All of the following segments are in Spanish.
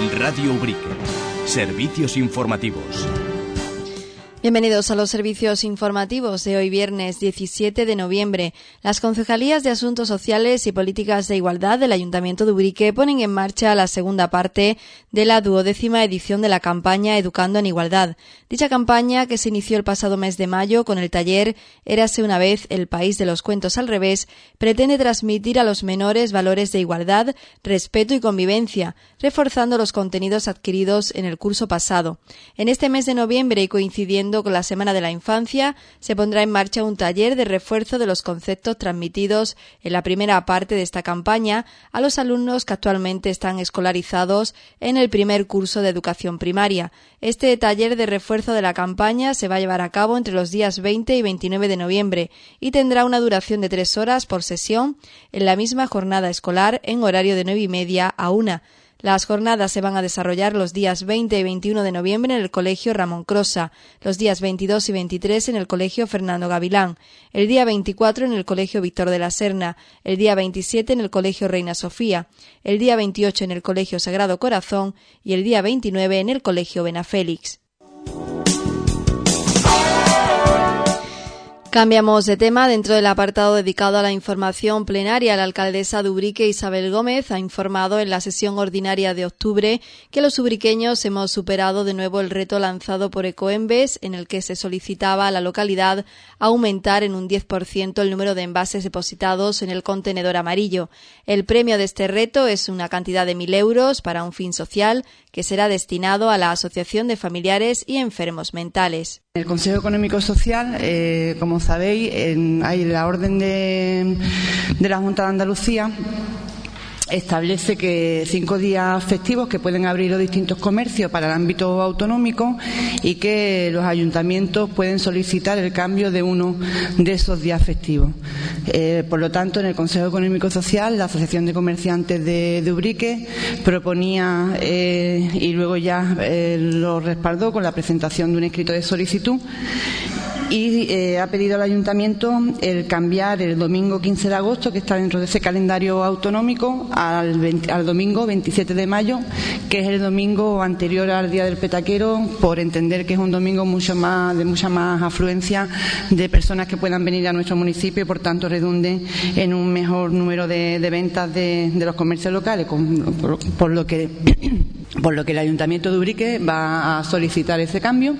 Radio Ubrique. Servicios informativos. Bienvenidos a los servicios informativos de hoy viernes 17 de noviembre. Las Concejalías de Asuntos Sociales y Políticas de Igualdad del Ayuntamiento de Ubrique ponen en marcha la segunda parte de la 12ª edición de la campaña Educando en Igualdad. Dicha campaña, que se inició el pasado mes de mayo con el taller Érase una vez el país de los cuentos al revés, pretende transmitir a los menores valores de igualdad, respeto y convivencia, reforzando los contenidos adquiridos en el curso pasado. En este mes de noviembre y coincidiendo con la Semana de la Infancia, se pondrá en marcha un taller de refuerzo de los conceptos transmitidos en la primera parte de esta campaña a los alumnos que actualmente están escolarizados en el primer curso de educación primaria. Este taller de refuerzo de la campaña se va a llevar a cabo entre los días 20 y 29 de noviembre y tendrá una duración de 3 horas por sesión en la misma jornada escolar en horario de 9:30 a 1. Las jornadas se van a desarrollar los días 20 y 21 de noviembre en el Colegio Ramón Crosa, los días 22 y 23 en el Colegio Fernando Gavilán, el día 24 en el Colegio Víctor de la Serna, el día 27 en el Colegio Reina Sofía, el día 28 en el Colegio Sagrado Corazón y el día 29 en el Colegio Benafélix. Cambiamos de tema. Dentro del apartado dedicado a la información plenaria, la alcaldesa de Ubrique, Isabel Gómez, ha informado en la sesión ordinaria de octubre que los ubriqueños hemos superado de nuevo el reto lanzado por Ecoembes, en el que se solicitaba a la localidad aumentar en un 10% el número de envases depositados en el contenedor amarillo. El premio de este reto es una cantidad de 1.000 euros para un fin social que será destinado a la Asociación de Familiares y Enfermos Mentales. El Consejo Económico y Social, como sabéis, hay la orden de la Junta de Andalucía, establece que 5 días festivos que pueden abrir los distintos comercios para el ámbito autonómico y que los ayuntamientos pueden solicitar el cambio de uno de esos días festivos. Por lo tanto, en el Consejo Económico y Social, la Asociación de Comerciantes de Ubrique proponía y luego ya lo respaldó con la presentación de un escrito de solicitud y ha pedido al Ayuntamiento el cambiar el domingo 15 de agosto, que está dentro de ese calendario autonómico, al domingo 27 de mayo, que es el domingo anterior al Día del Petaquero, por entender que es un domingo de mucha más afluencia de personas que puedan venir a nuestro municipio y, por tanto, redunde en un mejor número de ventas de los comercios locales, por lo que el Ayuntamiento de Ubrique va a solicitar ese cambio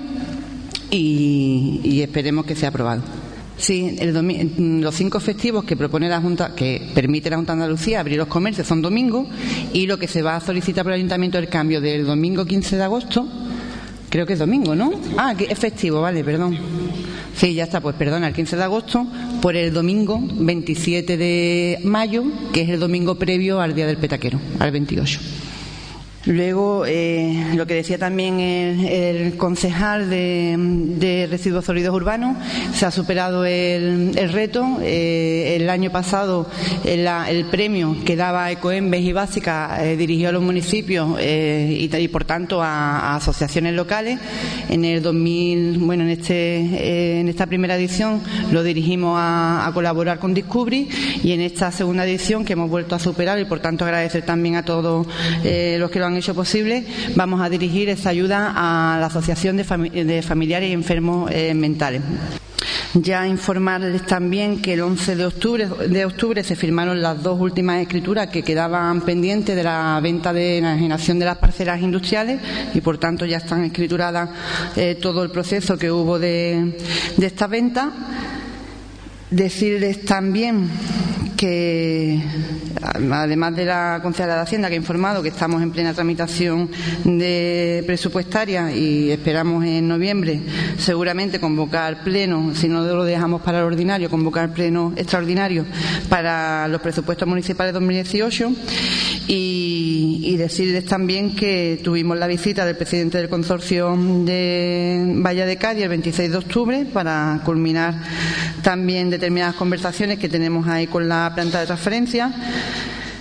y esperemos que sea aprobado. Sí, los 5 festivos que propone la Junta, que permite la Junta de Andalucía abrir los comercios, son domingos, y lo que se va a solicitar por el Ayuntamiento es el cambio del domingo 15 de agosto, creo que es domingo, ¿no? Que es festivo, vale, perdón. Sí, ya está, pues perdona, el 15 de agosto por el domingo 27 de mayo, que es el domingo previo al Día del Petaquero, al 28. Luego, lo que decía también el concejal de residuos sólidos urbanos, se ha superado el reto. El año pasado el premio que daba Ecoembes y Básica dirigió a los municipios y por tanto a asociaciones locales. En el 2000, bueno, en esta primera edición lo dirigimos a colaborar con Discovery, y en esta segunda edición, que hemos vuelto a superar, y por tanto agradecer también a todos los que lo han hecho posible, vamos a dirigir esta ayuda a la Asociación de Familiares y Enfermos Mentales. Ya informarles también que el 11 de octubre se firmaron las 2 últimas escrituras que quedaban pendientes de la venta de enajenación de las parcelas industriales, y por tanto ya están escrituradas todo el proceso que hubo de esta venta. Decirles también que, además de la concejala de Hacienda, que ha informado que estamos en plena tramitación presupuestaria y esperamos en noviembre seguramente convocar pleno, si no lo dejamos para el ordinario, convocar pleno extraordinario para los presupuestos municipales 2018, y decirles también que tuvimos la visita del presidente del consorcio de Valle de Cádiz el 26 de octubre para culminar también determinadas conversaciones que tenemos ahí con la planta de transferencia.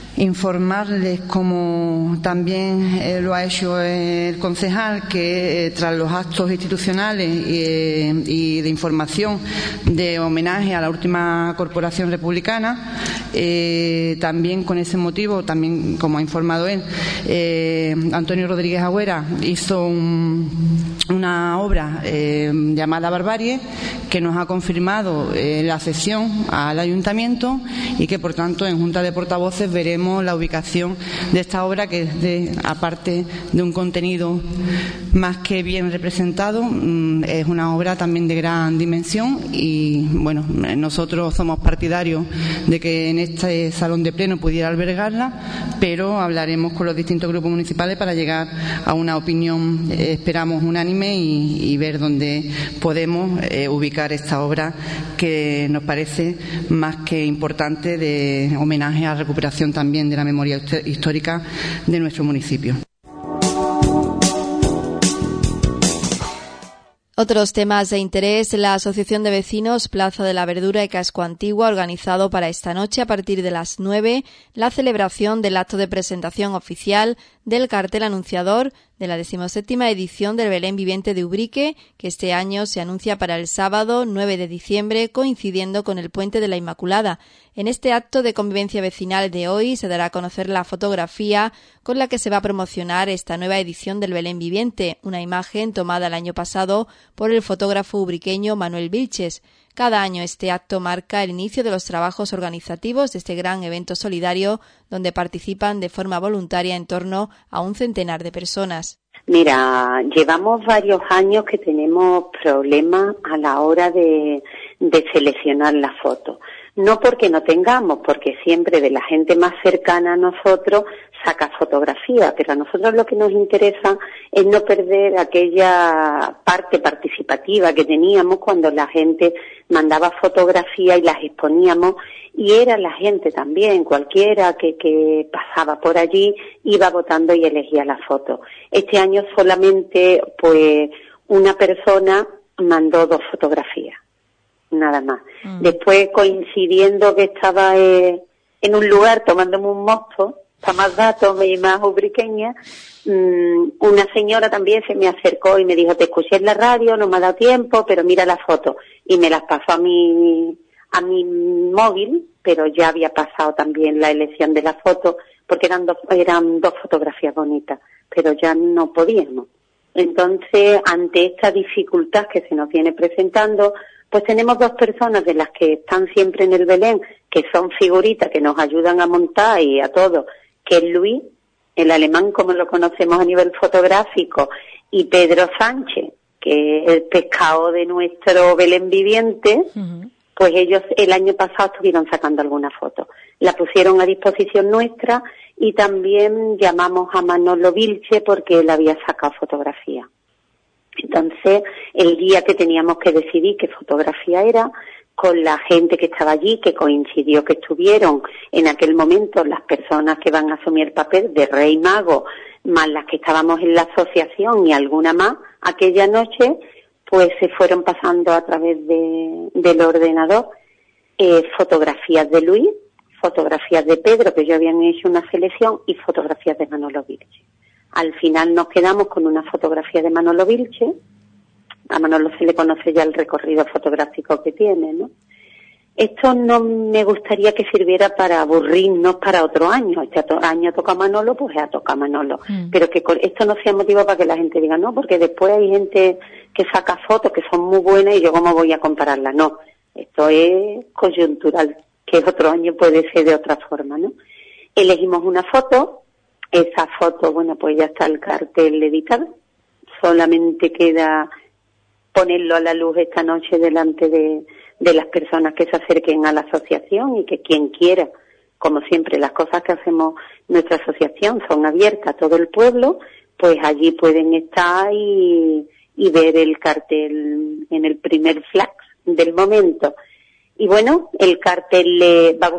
Informarles, como también lo ha hecho el concejal, que tras los actos institucionales y de información de homenaje a la última corporación republicana, también con ese motivo, también como ha informado él, Antonio Rodríguez Agüera hizo una obra llamada Barbarie, que nos ha confirmado la cesión al ayuntamiento y que, por tanto, en Junta de Portavoces veremos la ubicación de esta obra, que aparte de un contenido más que bien representado, es una obra también de gran dimensión y, bueno, nosotros somos partidarios de que en este salón de pleno pudiera albergarla, pero hablaremos con los distintos grupos municipales para llegar a una opinión, esperamos, unánime y ver dónde podemos ubicar esta obra, que nos parece más que importante, de homenaje a la recuperación también de la memoria histórica de nuestro municipio. Otros temas de interés: la Asociación de Vecinos Plaza de la Verdura y Casco Antiguo ha organizado para esta noche, a partir de las 9, la celebración del acto de presentación oficial del cartel anunciador de la 17ª edición del Belén Viviente de Ubrique, que este año se anuncia para el sábado 9 de diciembre, coincidiendo con el Puente de la Inmaculada. En este acto de convivencia vecinal de hoy se dará a conocer la fotografía con la que se va a promocionar esta nueva edición del Belén Viviente, una imagen tomada el año pasado por el fotógrafo ubriqueño Manuel Vilches. Cada año este acto marca el inicio de los trabajos organizativos de este gran evento solidario, donde participan de forma voluntaria en torno a 100 de personas. Mira, llevamos varios años que tenemos problemas a la hora de seleccionar la foto. No porque no tengamos, porque siempre de la gente más cercana a nosotros saca fotografía, pero a nosotros lo que nos interesa es no perder aquella parte participativa que teníamos cuando la gente mandaba fotografía y las exponíamos, y era la gente también, cualquiera que pasaba por allí iba votando y elegía la foto. Este año solamente pues una persona mandó 2 fotografías, nada más. Después, coincidiendo que estaba en un lugar tomándome un mosto, para más datos y más ubriqueña, una señora también se me acercó y me dijo: te escuché en la radio, no me ha dado tiempo, pero mira la foto, y me las pasó a mi móvil, pero ya había pasado también la elección de la foto, porque eran dos fotografías bonitas, pero ya no podíamos. Entonces, ante esta dificultad que se nos viene presentando, pues tenemos 2 personas de las que están siempre en el Belén, que son figuritas que nos ayudan a montar y a todo, que es Luis, el alemán como lo conocemos a nivel fotográfico, y Pedro Sánchez, que es el pescado de nuestro Belén viviente. Pues ellos el año pasado estuvieron sacando algunas fotos. La pusieron a disposición nuestra y también llamamos a Manolo Vilche porque él había sacado fotografía. Entonces, el día que teníamos que decidir qué fotografía era, con la gente que estaba allí, que coincidió que estuvieron en aquel momento las personas que van a asumir el papel de Rey Mago, más las que estábamos en la asociación y alguna más, aquella noche, pues se fueron pasando a través del ordenador fotografías de Luis, fotografías de Pedro, que ya habían hecho una selección, y fotografías de Manolo Vilche. Al final nos quedamos con una fotografía de Manolo Vilche. A Manolo se le conoce ya el recorrido fotográfico que tiene, ¿no? Esto no me gustaría que sirviera para aburrirnos para otro año. Este año toca Manolo, pues ya toca Manolo. Pero que esto no sea motivo para que la gente diga, no, porque después hay gente que saca fotos que son muy buenas y yo cómo voy a compararlas. No, esto es coyuntural, que otro año puede ser de otra forma, ¿no? Elegimos una foto. Esa foto, bueno, pues ya está el cartel editado. Solamente queda ponerlo a la luz esta noche delante de las personas que se acerquen a la asociación, y que quien quiera, como siempre, las cosas que hacemos nuestra asociación son abiertas a todo el pueblo, pues allí pueden estar y ver el cartel en el primer flash del momento. Y bueno, el cartel le va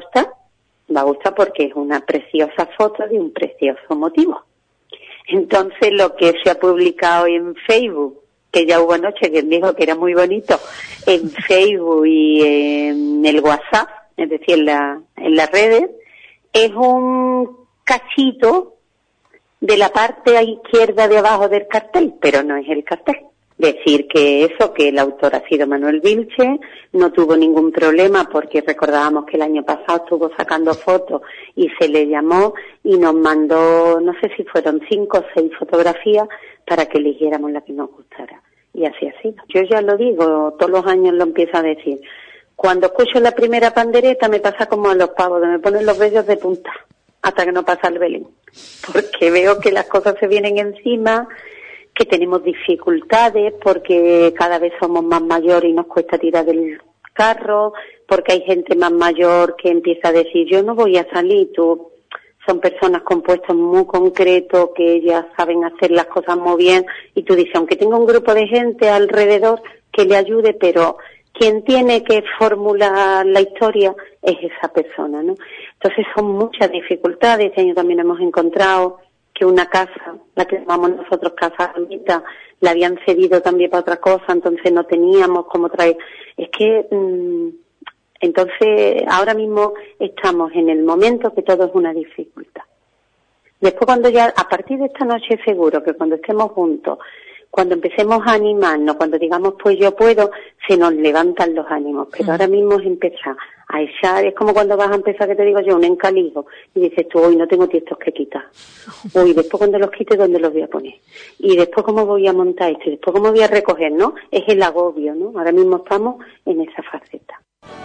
a gustar porque es una preciosa foto de un precioso motivo. Entonces, lo que se ha publicado en Facebook, que ya hubo anoche quien dijo que era muy bonito, en Facebook y en el WhatsApp, es decir, en las redes, es un cachito de la parte izquierda de abajo del cartel, pero no es el cartel. Decir que el autor ha sido Manuel Vilche, no tuvo ningún problema porque recordábamos que el año pasado estuvo sacando fotos y se le llamó y nos mandó, no sé si fueron 5 o 6 fotografías para que eligiéramos la que nos gustara. Y así ha sido. Yo ya lo digo, todos los años lo empiezo a decir. Cuando escucho la primera pandereta me pasa como a los pavos, me ponen los vellos de punta hasta que no pasa el Belén. Porque veo que las cosas se vienen encima, que tenemos dificultades porque cada vez somos más mayores y nos cuesta tirar del carro, porque hay gente más mayor que empieza a decir yo no voy a salir, son personas con puestos muy concretos que ellas saben hacer las cosas muy bien y tú dices, aunque tenga un grupo de gente alrededor que le ayude, pero quien tiene que formular la historia es esa persona, ¿no? Entonces son muchas dificultades. Este año también hemos encontrado que una casa, la que llamamos nosotros Casa Ermita, la habían cedido también para otra cosa, entonces no teníamos cómo traer. Es que, entonces, ahora mismo estamos en el momento que todo es una dificultad. Después cuando ya, a partir de esta noche seguro que cuando estemos juntos, cuando empecemos a animarnos, cuando digamos pues yo puedo, se nos levantan los ánimos. Pero ahora mismo es empezar a echar, es como cuando vas a empezar, que te digo yo, un encalijo, y dices tú, hoy no tengo tiestos que quitar. Uy, después cuando los quite, ¿dónde los voy a poner? Y después cómo voy a montar esto, y después cómo voy a recoger, ¿no? Es el agobio, ¿no? Ahora mismo estamos en esa faceta.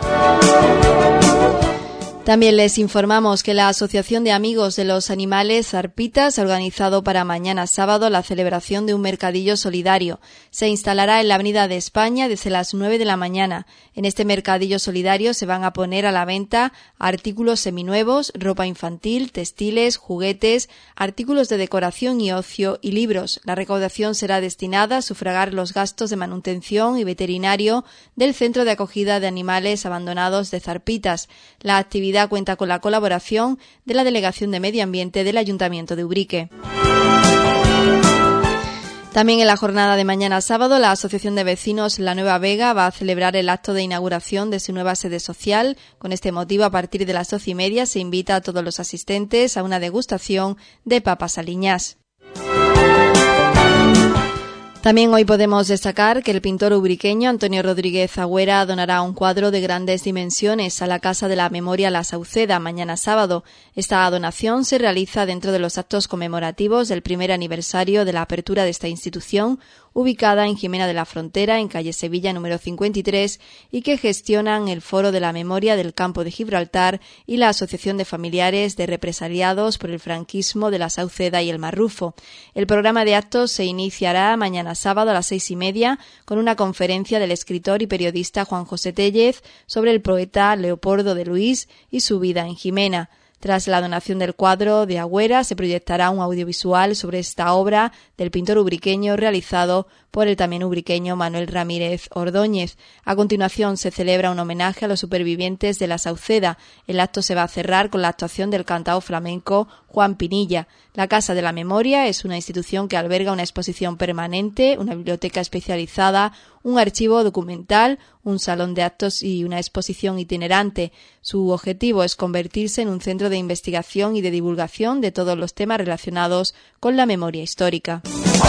También les informamos que la Asociación de Amigos de los Animales Zarpitas ha organizado para mañana sábado la celebración de un mercadillo solidario. Se instalará en la Avenida de España desde las 9 de la mañana. En este mercadillo solidario se van a poner a la venta artículos seminuevos, ropa infantil, textiles, juguetes, artículos de decoración y ocio y libros. La recaudación será destinada a sufragar los gastos de manutención y veterinario del Centro de Acogida de Animales Abandonados de Zarpitas. La actividad cuenta con la colaboración de la Delegación de Medio Ambiente del Ayuntamiento de Ubrique. También en la jornada de mañana sábado, la Asociación de Vecinos La Nueva Vega va a celebrar el acto de inauguración de su nueva sede social. Con este motivo, a partir de las 12:30 se invita a todos los asistentes a una degustación de papas aliñás. También hoy podemos destacar que el pintor ubriqueño Antonio Rodríguez Agüera donará un cuadro de grandes dimensiones a la Casa de la Memoria La Sauceda mañana sábado. Esta donación se realiza dentro de los actos conmemorativos del primer aniversario de la apertura de esta institución, ubicada en Jimena de la Frontera, en calle Sevilla número 53, y que gestionan el Foro de la Memoria del Campo de Gibraltar y la Asociación de Familiares de Represaliados por el Franquismo de la Sauceda y el Marrufo. El programa de actos se iniciará mañana sábado a las 6:30 con una conferencia del escritor y periodista Juan José Tellez sobre el poeta Leopoldo de Luis y su vida en Jimena. Tras la donación del cuadro de Agüera, se proyectará un audiovisual sobre esta obra del pintor ubriqueño realizado por el también ubriqueño Manuel Ramírez Ordóñez. A continuación se celebra un homenaje a los supervivientes de la Sauceda. El acto se va a cerrar con la actuación del cantao flamenco Juan Pinilla. La Casa de la Memoria es una institución que alberga una exposición permanente, una biblioteca especializada, un archivo documental, un salón de actos y una exposición itinerante. Su objetivo es convertirse en un centro de investigación y de divulgación de todos los temas relacionados con la memoria histórica.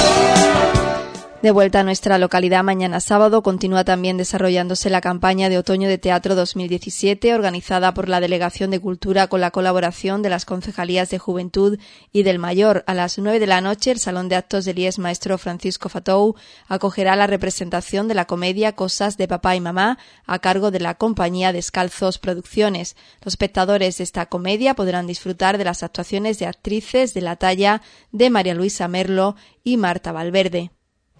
De vuelta a nuestra localidad, mañana sábado continúa también desarrollándose la campaña de Otoño de Teatro 2017, organizada por la Delegación de Cultura con la colaboración de las Concejalías de Juventud y del Mayor. A las 9 de la noche, el Salón de Actos del IES Maestro Francisco Fatou acogerá la representación de la comedia Cosas de Papá y Mamá, a cargo de la compañía Descalzos Producciones. Los espectadores de esta comedia podrán disfrutar de las actuaciones de actrices de la talla de María Luisa Merlo y Marta Valverde.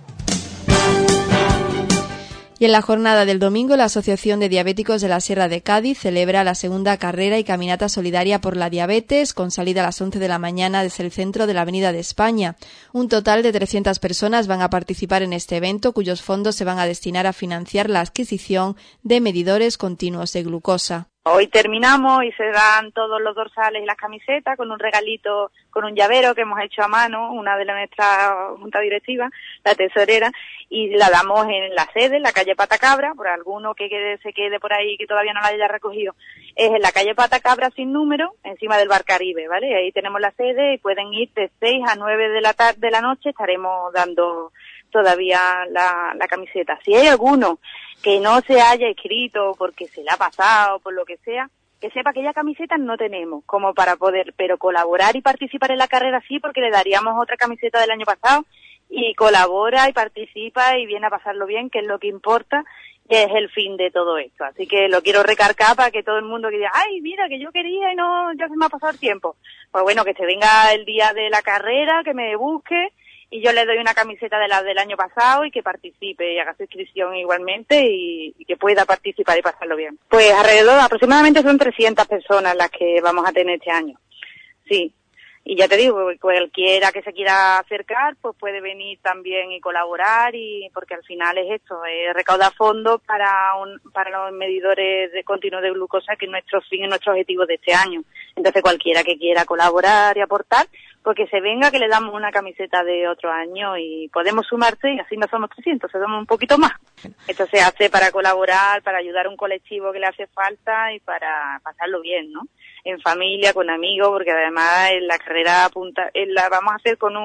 Y en la jornada del domingo, la Asociación de Diabéticos de la Sierra de Cádiz celebra la segunda carrera y caminata solidaria por la diabetes, con salida a las 11 de la mañana desde el centro de la Avenida de España. Un total de 300 personas van a participar en este evento, cuyos fondos se van a destinar a financiar la adquisición de medidores continuos de glucosa. Hoy terminamos y se dan todos los dorsales y las camisetas con un regalito, con un llavero que hemos hecho a mano, una de nuestra junta directiva, la tesorera, y la damos en la sede, en la calle Patacabra, por alguno que se quede por ahí que todavía no la haya recogido. Es en la calle Patacabra sin número, encima del Bar Caribe, ¿vale? Ahí tenemos la sede y pueden ir de 6 a 9 de la noche, estaremos dando todavía la camiseta. Si hay alguno que no se haya inscrito porque se le ha pasado, por lo que sea, que sepa que ya camisetas no tenemos como para poder, pero colaborar y participar en la carrera sí, porque le daríamos otra camiseta del año pasado, y colabora y participa y viene a pasarlo bien, que es lo que importa, que es el fin de todo esto. Así que lo quiero recargar para que todo el mundo que diga, ay, mira, que yo quería y no, ya se me ha pasado el tiempo. Pues bueno, que se venga el día de la carrera, que me busque, y yo le doy una camiseta de la del año pasado y que participe y haga su inscripción igualmente y que pueda participar y pasarlo bien. Pues alrededor, aproximadamente son 300 personas las que vamos a tener este año. Sí. Y ya te digo, cualquiera que se quiera acercar, pues puede venir también y colaborar, y porque al final es esto, recaudar fondos para los medidores de continuo de glucosa, que es nuestro fin y nuestro objetivo de este año. Entonces cualquiera que quiera colaborar y aportar, pues que se venga, que le damos una camiseta de otro año y podemos sumarse, y así no somos 300, somos un poquito más. Esto se hace para colaborar, para ayudar a un colectivo que le hace falta y para pasarlo bien, ¿no? En familia, con amigos, porque además en la carrera la vamos a hacer con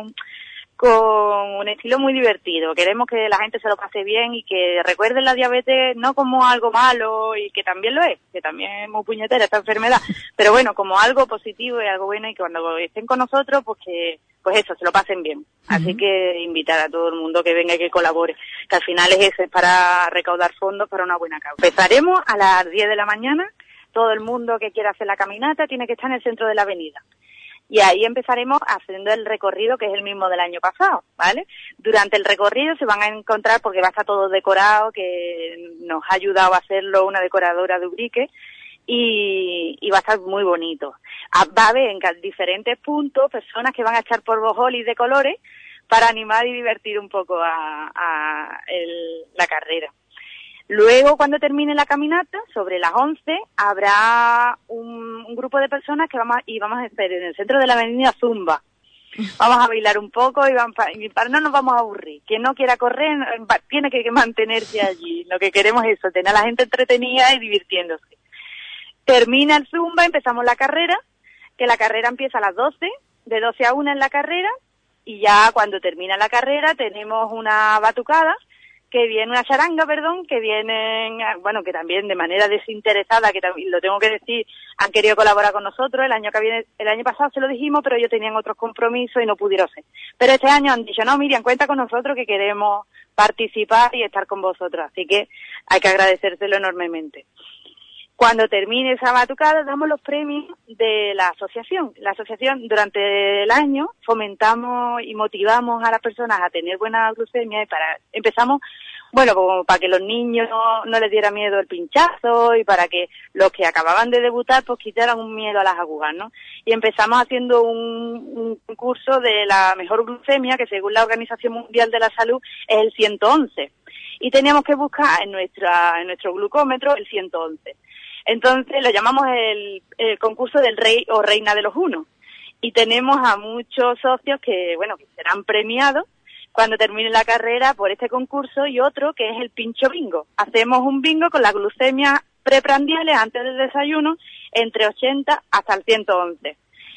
un estilo muy divertido. Queremos que la gente se lo pase bien y que recuerden la diabetes no como algo malo, y que también lo es, que también es muy puñetera esta enfermedad, pero bueno, como algo positivo y algo bueno, y que cuando estén con nosotros, pues eso, se lo pasen bien. Así que invitar a todo el mundo que venga y que colabore, que al final es eso, es para recaudar fondos para una buena causa. Empezaremos a las 10 de la mañana. Todo el mundo que quiera hacer la caminata tiene que estar en el centro de la avenida. Y ahí empezaremos haciendo el recorrido, que es el mismo del año pasado, ¿vale? Durante el recorrido se van a encontrar, porque va a estar todo decorado, que nos ha ayudado a hacerlo una decoradora de Ubrique, y va a estar muy bonito. Va a haber en diferentes puntos personas que van a echar polvojolis de colores para animar y divertir un poco la carrera. Luego, cuando termine la caminata, sobre las 11, habrá un grupo de personas que vamos a hacer en el centro de la avenida Zumba. Vamos a bailar un poco y para no nos vamos a aburrir. Quien no quiera correr tiene que mantenerse allí. Lo que queremos es eso, tener a la gente entretenida y divirtiéndose. Termina el Zumba, empezamos la carrera, que la carrera empieza a las 12, de 12 a 1 en la carrera, y ya cuando termina la carrera tenemos una batucada, una charanga, que vienen, bueno, que también de manera desinteresada, que también lo tengo que decir, han querido colaborar con nosotros. El año pasado se lo dijimos, pero ellos tenían otros compromisos y no pudieron ser. Pero este año han dicho, no, Miriam, cuenta con nosotros, que queremos participar y estar con vosotros. Así que hay que agradecérselo enormemente. Cuando termine esa batucada, damos los premios de la asociación. La asociación, durante el año, fomentamos y motivamos a las personas a tener buena glucemia, y empezamos, bueno, como para que los niños no les diera miedo el pinchazo, y para que los que acababan de debutar pues quitaran un miedo a las agujas, ¿no? Y empezamos haciendo un concurso de la mejor glucemia, que según la Organización Mundial de la Salud es el 111. Y teníamos que buscar en nuestro glucómetro el 111. Entonces lo llamamos el concurso del rey o reina de los unos. Y tenemos a muchos socios que serán premiados cuando termine la carrera por este concurso, y otro que es el pincho bingo. Hacemos un bingo con las glucemias preprandiales antes del desayuno, entre 80 hasta el 111.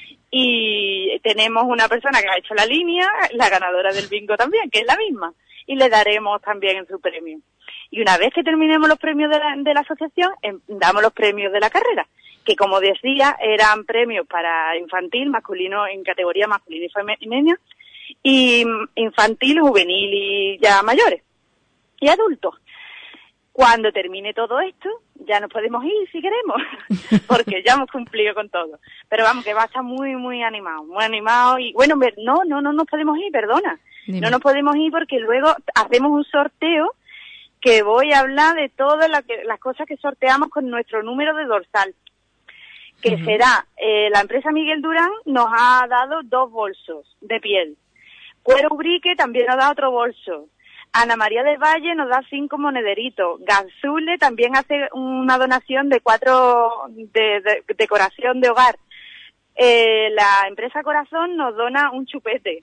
Y tenemos una persona que ha hecho la línea, la ganadora del bingo también, que es la misma, y le daremos también su premio. Y una vez que terminemos los premios de la asociación, damos los premios de la carrera, que como decía, eran premios para infantil, masculino, en categoría masculina y femenina, y infantil, juvenil y ya mayores, y adultos. Cuando termine todo esto, ya nos podemos ir si queremos, porque ya hemos cumplido con todo. Pero vamos, que va a estar muy, muy animado, y bueno, no nos podemos ir, perdona. Dime. No nos podemos ir porque luego hacemos un sorteo, que voy a hablar de todas las cosas que sorteamos con nuestro número de dorsal, que será, la empresa Miguel Durán nos ha dado 2 bolsos de piel. Cuero Ubrique también nos ha dado otro bolso. Ana María del Valle nos da 5 monederitos. Gazule también hace una donación de 4 de decoración de hogar. La empresa Corazón nos dona un chupete.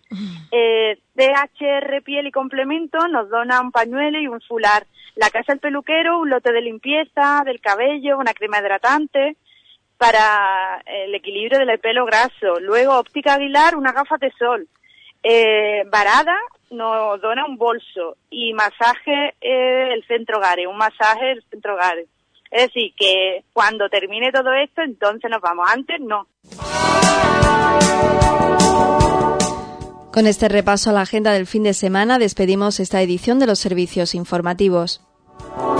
CHR Piel y Complemento nos dona un pañuelo y un fular. La Casa del Peluquero, un lote de limpieza del cabello, una crema hidratante para el equilibrio del pelo graso. Luego Óptica Aguilar, una gafas de sol. Varada nos dona un bolso y masaje el Centro Gare, un masaje el Centro Gare. Es decir, que cuando termine todo esto, entonces nos vamos. Antes, no. Con este repaso a la agenda del fin de semana, despedimos esta edición de los servicios informativos.